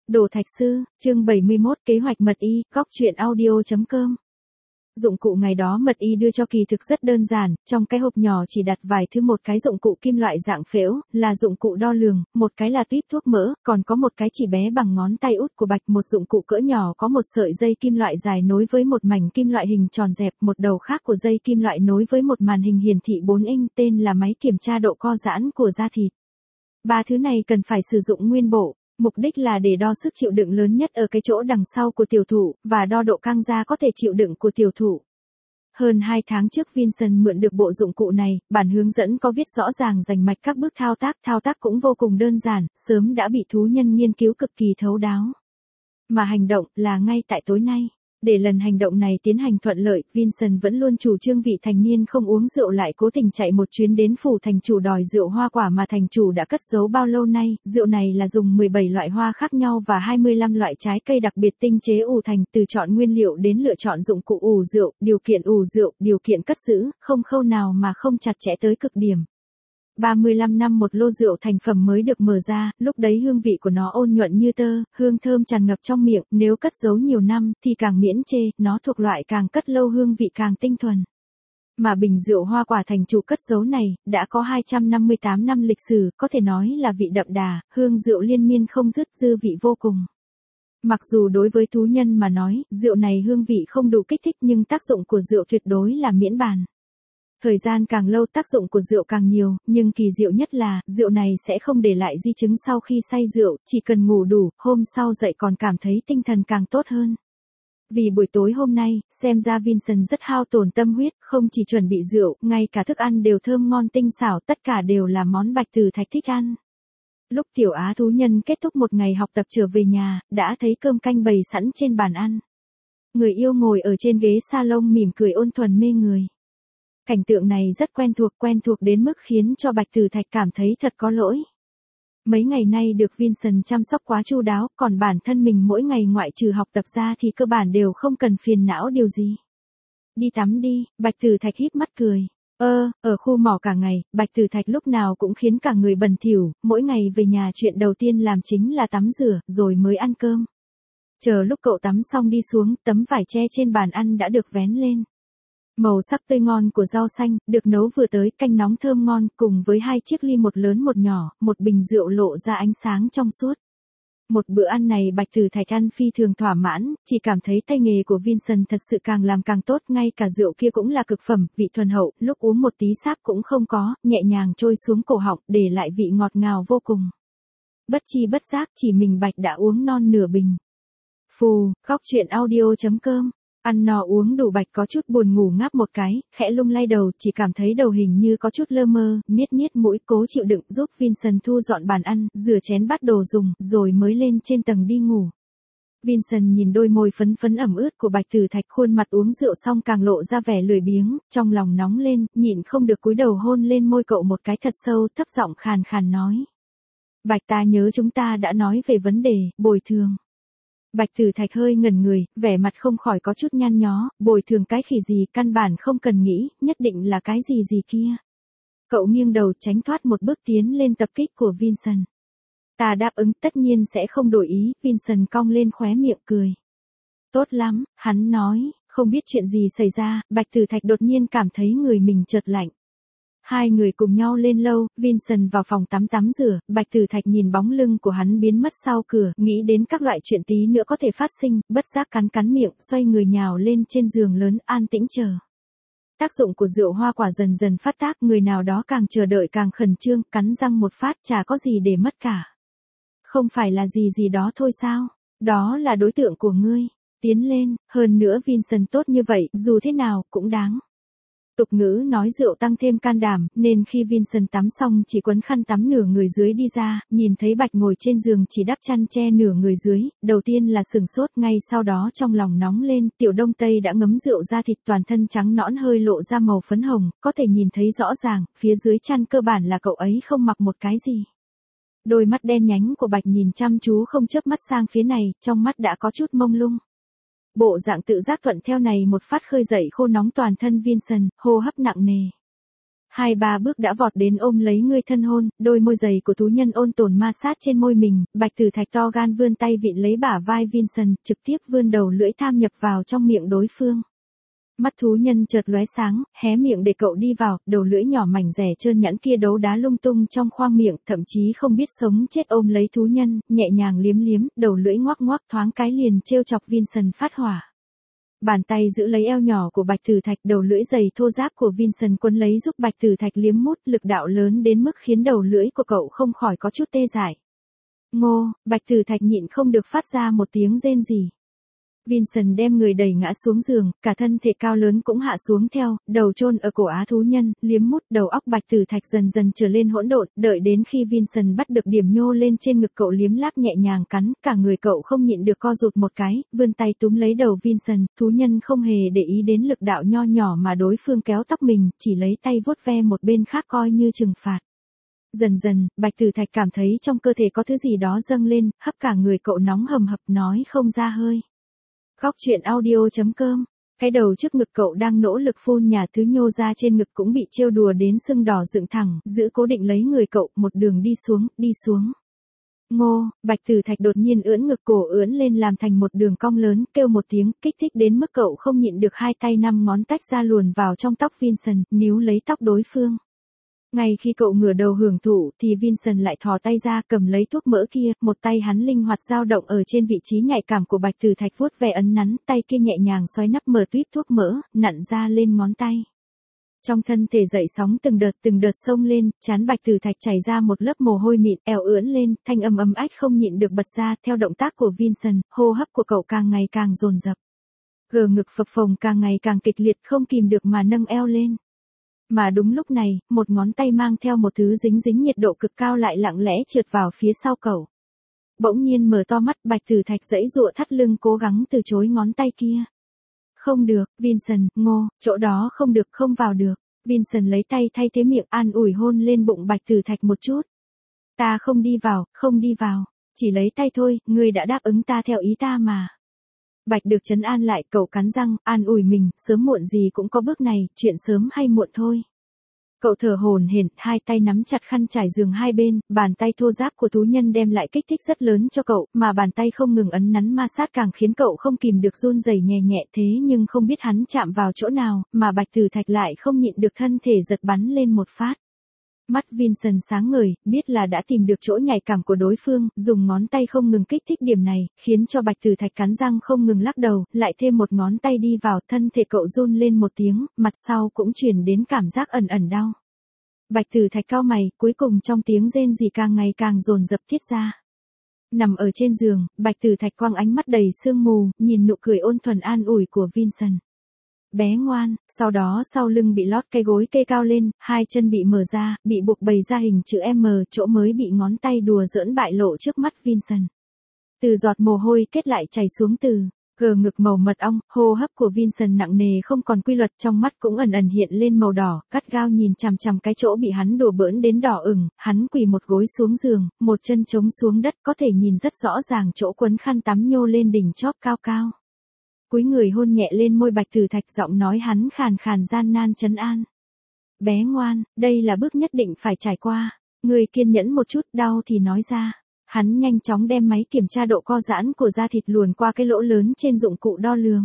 Đồ Thạch Sư, chương 71 kế hoạch mật y, góc truyện audio.com. Dụng cụ ngày đó mật y đưa cho kỳ thực rất đơn giản, trong cái hộp nhỏ chỉ đặt vài thứ, một cái dụng cụ kim loại dạng phễu, là dụng cụ đo lường, một cái là tuýp thuốc mỡ, còn có một cái chỉ bé bằng ngón tay út của Bạch, một dụng cụ cỡ nhỏ có một sợi dây kim loại dài nối với một mảnh kim loại hình tròn dẹp, một đầu khác của dây kim loại nối với một màn hình hiển thị 4 inch tên là máy kiểm tra độ co giãn của da thịt. Ba thứ này cần phải sử dụng nguyên bộ. Mục đích là để đo sức chịu đựng lớn nhất ở cái chỗ đằng sau của tiểu thủ, và đo độ căng da có thể chịu đựng của tiểu thủ. Hơn 2 tháng trước Vincent mượn được bộ dụng cụ này, bản hướng dẫn có viết rõ ràng rành mạch các bước thao tác cũng vô cùng đơn giản, sớm đã bị thú nhân nghiên cứu cực kỳ thấu đáo. Mà hành động là ngay tại tối nay. Để lần hành động này tiến hành thuận lợi, Vincent vẫn luôn chủ trương vị thành niên không uống rượu lại cố tình chạy một chuyến đến phủ thành chủ đòi rượu hoa quả mà thành chủ đã cất giấu bao lâu nay. Rượu này là dùng 17 loại hoa khác nhau và 25 loại trái cây đặc biệt tinh chế ủ thành, từ chọn nguyên liệu đến lựa chọn dụng cụ ủ rượu, điều kiện ủ rượu, điều kiện cất giữ, không khâu nào mà không chặt chẽ tới cực điểm. 35 năm một lô rượu thành phẩm mới được mở ra, lúc đấy hương vị của nó ôn nhuận như tơ, hương thơm tràn ngập trong miệng, nếu cất giấu nhiều năm thì càng miễn chê, nó thuộc loại càng cất lâu hương vị càng tinh thuần. Mà bình rượu hoa quả thành chủ cất giấu này, đã có 258 năm lịch sử, có thể nói là vị đậm đà, hương rượu liên miên không dứt, dư vị vô cùng. Mặc dù đối với thú nhân mà nói, rượu này hương vị không đủ kích thích nhưng tác dụng của rượu tuyệt đối là miễn bàn. Thời gian càng lâu tác dụng của rượu càng nhiều, nhưng kỳ diệu nhất là, rượu này sẽ không để lại di chứng sau khi say rượu, chỉ cần ngủ đủ, hôm sau dậy còn cảm thấy tinh thần càng tốt hơn. Vì buổi tối hôm nay, xem ra Vincent rất hao tổn tâm huyết, không chỉ chuẩn bị rượu, ngay cả thức ăn đều thơm ngon tinh xảo, tất cả đều là món Bạch Tử Thạch thích ăn. Lúc tiểu á thú nhân kết thúc một ngày học tập trở về nhà, đã thấy cơm canh bày sẵn trên bàn ăn. Người yêu ngồi ở trên ghế salon mỉm cười ôn thuần mê người. Cảnh tượng này rất quen thuộc đến mức khiến cho Bạch Tử Thạch cảm thấy thật có lỗi. Mấy ngày nay được Vincent chăm sóc quá chu đáo, còn bản thân mình mỗi ngày ngoại trừ học tập ra thì cơ bản đều không cần phiền não điều gì. Đi tắm đi, Bạch Tử Thạch híp mắt cười. Ở khu mỏ cả ngày, Bạch Tử Thạch lúc nào cũng khiến cả người bẩn thỉu, mỗi ngày về nhà chuyện đầu tiên làm chính là tắm rửa, rồi mới ăn cơm. Chờ lúc cậu tắm xong đi xuống, tấm vải che trên bàn ăn đã được vén lên. Màu sắc tươi ngon của rau xanh, được nấu vừa tới, canh nóng thơm ngon, cùng với 2 chiếc ly một lớn một nhỏ, một bình rượu lộ ra ánh sáng trong suốt. Một bữa ăn này Bạch Tử Thạch ăn phi thường thỏa mãn, chỉ cảm thấy tay nghề của Vincent thật sự càng làm càng tốt, ngay cả rượu kia cũng là cực phẩm, vị thuần hậu, lúc uống một tí sáp cũng không có, nhẹ nhàng trôi xuống cổ họng, để lại vị ngọt ngào vô cùng. Bất chi bất giác chỉ mình Bạch đã uống non nửa bình. Phù, góc truyện audio.com. Ăn no uống đủ Bạch có chút buồn ngủ ngáp một cái, khẽ lung lay đầu, chỉ cảm thấy đầu hình như có chút lơ mơ, niết mũi cố chịu đựng giúp Vincent thu dọn bàn ăn, rửa chén bát đồ dùng, rồi mới lên trên tầng đi ngủ. Vincent nhìn đôi môi phấn phấn ẩm ướt của Bạch Tử Thạch, khuôn mặt uống rượu xong càng lộ ra vẻ lười biếng, trong lòng nóng lên, nhịn không được cúi đầu hôn lên môi cậu một cái thật sâu, thấp giọng khàn khàn nói. Bạch, ta nhớ chúng ta đã nói về vấn đề bồi thường. Bạch Tử Thạch hơi ngẩn người, vẻ mặt không khỏi có chút nhăn nhó, bồi thường cái khỉ gì, căn bản không cần nghĩ, nhất định là cái gì kia. Cậu nghiêng đầu tránh thoát một bước tiến lên tập kích của Vincent. Ta đáp ứng, tất nhiên sẽ không đổi ý, Vincent cong lên khóe miệng cười. Tốt lắm, hắn nói, không biết chuyện gì xảy ra, Bạch Tử Thạch đột nhiên cảm thấy người mình chợt lạnh. Hai người cùng nhau lên lâu, Vincent vào phòng tắm rửa, Bạch Tử Thạch nhìn bóng lưng của hắn biến mất sau cửa, nghĩ đến các loại chuyện tí nữa có thể phát sinh, bất giác cắn miệng, xoay người nhào lên trên giường lớn, an tĩnh chờ. Tác dụng của rượu hoa quả dần dần phát tác, người nào đó càng chờ đợi càng khẩn trương, cắn răng một phát, chả có gì để mất cả. Không phải là gì đó thôi sao? Đó là đối tượng của ngươi. Tiến lên, hơn nữa Vincent tốt như vậy, dù thế nào, cũng đáng. Tục ngữ nói rượu tăng thêm can đảm, nên khi Vincent tắm xong chỉ quấn khăn tắm nửa người dưới đi ra, nhìn thấy Bạch ngồi trên giường chỉ đắp chăn che nửa người dưới, đầu tiên là sửng sốt, ngay sau đó trong lòng nóng lên, Tiểu Đông Tây đã ngấm rượu ra thịt, toàn thân trắng nõn hơi lộ ra màu phấn hồng, có thể nhìn thấy rõ ràng, phía dưới chăn cơ bản là cậu ấy không mặc một cái gì. Đôi mắt đen nhánh của Bạch nhìn chăm chú không chớp mắt sang phía này, trong mắt đã có chút mông lung. Bộ dạng tự giác thuận theo này một phát khơi dậy khô nóng toàn thân Vincent, hô hấp nặng nề. 2-3 bước đã vọt đến ôm lấy người thân hôn, đôi môi dày của thú nhân ôn tồn ma sát trên môi mình, Bạch Tử Thạch to gan vươn tay vịn lấy bả vai Vincent, trực tiếp vươn đầu lưỡi tham nhập vào trong miệng đối phương. Mắt thú nhân chợt lóe sáng, hé miệng để cậu đi vào, đầu lưỡi nhỏ mảnh rẻ trơn nhẵn kia đấu đá lung tung trong khoang miệng, thậm chí không biết sống chết ôm lấy thú nhân, nhẹ nhàng liếm liếm, đầu lưỡi ngoác ngoác thoáng cái liền trêu chọc Vincent phát hỏa. Bàn tay giữ lấy eo nhỏ của Bạch Tử Thạch, đầu lưỡi dày thô ráp của Vincent quấn lấy giúp Bạch Tử Thạch liếm mút, lực đạo lớn đến mức khiến đầu lưỡi của cậu không khỏi có chút tê dại. Ngô, Bạch Tử Thạch nhịn không được phát ra một tiếng rên rỉ. Vincent đem người đẩy ngã xuống giường, cả thân thể cao lớn cũng hạ xuống theo, đầu chôn ở cổ á thú nhân, liếm mút đầu óc Bạch Tử Thạch dần dần trở lên hỗn độn, đợi đến khi Vincent bắt được điểm nhô lên trên ngực cậu liếm láp nhẹ nhàng cắn, cả người cậu không nhịn được co rụt một cái, vươn tay túm lấy đầu Vincent, thú nhân không hề để ý đến lực đạo nho nhỏ mà đối phương kéo tóc mình, chỉ lấy tay vuốt ve một bên khác coi như trừng phạt. Dần dần, Bạch Tử Thạch cảm thấy trong cơ thể có thứ gì đó dâng lên, hấp cả người cậu nóng hầm hập nói không ra hơi. Khóc chuyện audio.com. Cái đầu trước ngực cậu đang nỗ lực phun nhà thứ nhô ra trên ngực cũng bị trêu đùa đến sưng đỏ dựng thẳng, giữ cố định lấy người cậu, một đường đi xuống. Ngô, Bạch Tử Thạch đột nhiên ưỡn ngực cổ ưỡn lên làm thành một đường cong lớn, kêu một tiếng, kích thích đến mức cậu không nhịn được hai tay 5 ngón tách ra luồn vào trong tóc Vincent, níu lấy tóc đối phương. Ngay khi cậu ngửa đầu hưởng thụ thì Vincent lại thò tay ra cầm lấy thuốc mỡ kia, một tay hắn linh hoạt dao động ở trên vị trí nhạy cảm của Bạch Tử Thạch vuốt ve ấn nắn, tay kia nhẹ nhàng xoáy nắp mở tuýp thuốc mỡ, nặn ra lên ngón tay. Trong thân thể dậy sóng từng đợt xông lên, trán Bạch Tử Thạch chảy ra một lớp mồ hôi mịn, eo ưỡn lên, thanh âm ấm ách không nhịn được bật ra, theo động tác của Vincent, hô hấp của cậu càng ngày càng dồn dập. Gờ ngực phập phồng càng ngày càng kịch liệt không kìm được mà nâng eo lên. Mà đúng lúc này, một ngón tay mang theo một thứ dính nhiệt độ cực cao lại lặng lẽ trượt vào phía sau cậu. Bỗng nhiên mở to mắt, Bạch Tử Thạch giãy giụa thắt lưng cố gắng từ chối ngón tay kia. Không được, Vincent, Ngô, chỗ đó không được, không vào được. Vincent lấy tay thay thế miệng an ủi hôn lên bụng Bạch Tử Thạch một chút. Ta không đi vào, chỉ lấy tay thôi, ngươi đã đáp ứng ta theo ý ta mà. Bạch được trấn an lại, cậu cắn răng, an ủi mình, sớm muộn gì cũng có bước này, chuyện sớm hay muộn thôi. Cậu thở hổn hển, hai tay nắm chặt khăn trải giường hai bên, bàn tay thô ráp của thú nhân đem lại kích thích rất lớn cho cậu, mà bàn tay không ngừng ấn nắn ma sát càng khiến cậu không kìm được run rẩy nhẹ nhẹ thế nhưng không biết hắn chạm vào chỗ nào, mà Bạch Tử Thạch lại không nhịn được thân thể giật bắn lên một phát. Mắt Vincent sáng ngời, biết là đã tìm được chỗ nhạy cảm của đối phương, dùng ngón tay không ngừng kích thích điểm này, khiến cho Bạch Tử Thạch cắn răng không ngừng lắc đầu, lại thêm một ngón tay đi vào, thân thể cậu run lên một tiếng, mặt sau cũng truyền đến cảm giác ẩn ẩn đau. Bạch Tử Thạch cau mày, cuối cùng trong tiếng rên rỉ càng ngày càng dồn dập tiết ra. Nằm ở trên giường, Bạch Tử Thạch quăng ánh mắt đầy sương mù, nhìn nụ cười ôn thuần an ủi của Vincent. Bé ngoan, sau đó sau lưng bị lót cái gối kê cao lên, hai chân bị mở ra, bị buộc bày ra hình chữ M, chỗ mới bị ngón tay đùa giỡn bại lộ trước mắt Vincent. Từ giọt mồ hôi kết lại chảy xuống từ gờ ngực màu mật ong, hô hấp của Vincent nặng nề không còn quy luật, trong mắt cũng ẩn ẩn hiện lên màu đỏ, gắt gao nhìn chằm chằm cái chỗ bị hắn đùa bỡn đến đỏ ửng, hắn quỳ một gối xuống giường, một chân chống xuống đất, có thể nhìn rất rõ ràng chỗ quấn khăn tắm nhô lên đỉnh chóp cao cao. Cúi người hôn nhẹ lên môi Bạch Tử Thạch, giọng nói hắn khàn khàn gian nan trấn an. Bé ngoan, đây là bước nhất định phải trải qua, ngươi kiên nhẫn một chút, đau thì nói ra. Hắn nhanh chóng đem máy kiểm tra độ co giãn của da thịt luồn qua cái lỗ lớn trên dụng cụ đo lường.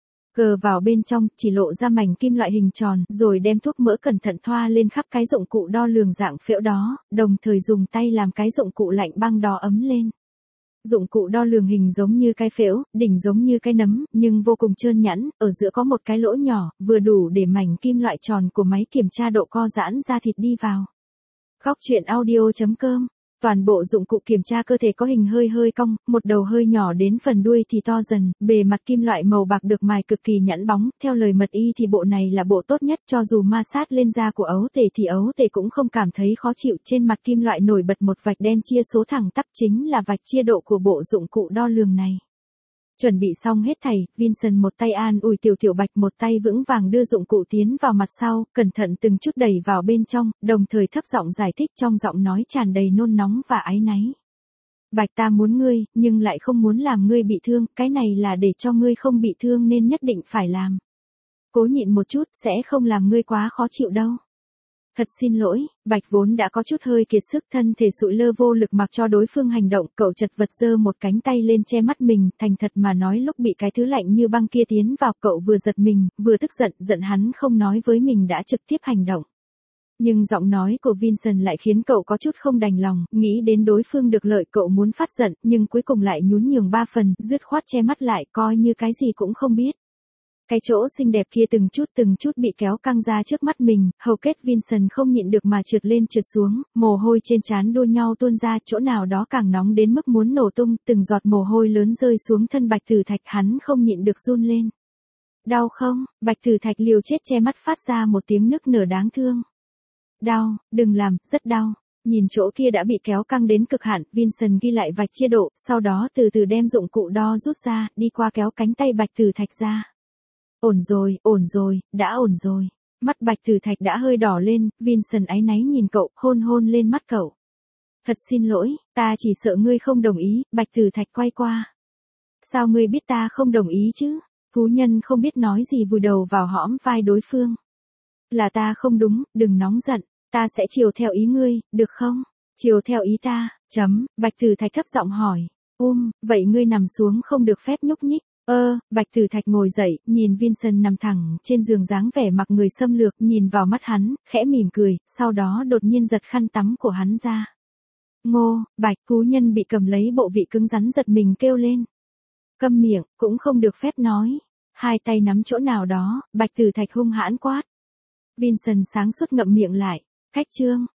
Cờ vào bên trong, chỉ lộ ra mảnh kim loại hình tròn, rồi đem thuốc mỡ cẩn thận thoa lên khắp cái dụng cụ đo lường dạng phễu đó, đồng thời dùng tay làm cái dụng cụ lạnh băng đo ấm lên. Dụng cụ đo lường hình giống như cái phễu, đỉnh giống như cái nấm, nhưng vô cùng trơn nhẵn, ở giữa có một cái lỗ nhỏ, vừa đủ để mảnh kim loại tròn của máy kiểm tra độ co giãn da thịt đi vào. Khóc chuyện audio.com. Toàn bộ dụng cụ kiểm tra cơ thể có hình hơi cong, một đầu hơi nhỏ đến phần đuôi thì to dần, bề mặt kim loại màu bạc được mài cực kỳ nhẵn bóng, theo lời mật y thì bộ này là bộ tốt nhất, cho dù ma sát lên da của ấu tể thì ấu tể cũng không cảm thấy khó chịu, trên mặt kim loại nổi bật một vạch đen chia số thẳng tắp chính là vạch chia độ của bộ dụng cụ đo lường này. Chuẩn bị xong hết thảy, Vincent một tay an ủi Tiểu Bạch, một tay vững vàng đưa dụng cụ tiến vào mặt sau, cẩn thận từng chút đẩy vào bên trong, đồng thời thấp giọng giải thích trong giọng nói tràn đầy nôn nóng và áy náy. Bạch, ta muốn ngươi, nhưng lại không muốn làm ngươi bị thương, cái này là để cho ngươi không bị thương nên nhất định phải làm. Cố nhịn một chút, sẽ không làm ngươi quá khó chịu đâu. Thật xin lỗi, Bạch vốn đã có chút hơi kiệt sức, thân thể sụi lơ vô lực mặc cho đối phương hành động, cậu chật vật giơ một cánh tay lên che mắt mình, thành thật mà nói lúc bị cái thứ lạnh như băng kia tiến vào, cậu vừa giật mình, vừa tức giận, giận hắn không nói với mình đã trực tiếp hành động. Nhưng giọng nói của Vincent lại khiến cậu có chút không đành lòng, nghĩ đến đối phương được lợi cậu muốn phát giận, nhưng cuối cùng lại nhún nhường 3 phần, dứt khoát che mắt lại, coi như cái gì cũng không biết. Cái chỗ xinh đẹp kia từng chút bị kéo căng ra trước mắt mình, hầu kết Vincent không nhịn được mà trượt lên trượt xuống, mồ hôi trên trán đua nhau tuôn ra, chỗ nào đó càng nóng đến mức muốn nổ tung, từng giọt mồ hôi lớn rơi xuống thân Bạch Tử Thạch, hắn không nhịn được run lên. Đau không? Bạch Tử Thạch liều chết che mắt phát ra một tiếng nức nở đáng thương. Đau, đừng làm, rất đau. Nhìn chỗ kia đã bị kéo căng đến cực hạn, Vincent ghi lại vạch chia độ, sau đó từ từ đem dụng cụ đo rút ra, đi qua kéo cánh tay Bạch Tử Thạch ra. Ổn rồi, đã ổn rồi. Mắt Bạch Tử Thạch đã hơi đỏ lên, Vincent áy náy nhìn cậu, hôn lên mắt cậu. Thật xin lỗi, ta chỉ sợ ngươi không đồng ý, Bạch Tử Thạch quay qua. Sao ngươi biết ta không đồng ý chứ? Thú nhân không biết nói gì vùi đầu vào hõm vai đối phương. Là ta không đúng, đừng nóng giận, ta sẽ chiều theo ý ngươi, được không? Chiều theo ý ta, Bạch Tử Thạch thấp giọng hỏi. Vậy ngươi nằm xuống không được phép nhúc nhích. Bạch Tử Thạch ngồi dậy, nhìn Vincent nằm thẳng trên giường dáng vẻ mặc người xâm lược, nhìn vào mắt hắn, khẽ mỉm cười, sau đó đột nhiên giật khăn tắm của hắn ra. Bạch, thú nhân bị cầm lấy bộ vị cứng rắn giật mình kêu lên. Câm miệng, cũng không được phép nói. Hai tay nắm chỗ nào đó, Bạch Tử Thạch hung hãn quát. Vincent sáng suốt ngậm miệng lại. Khách trương,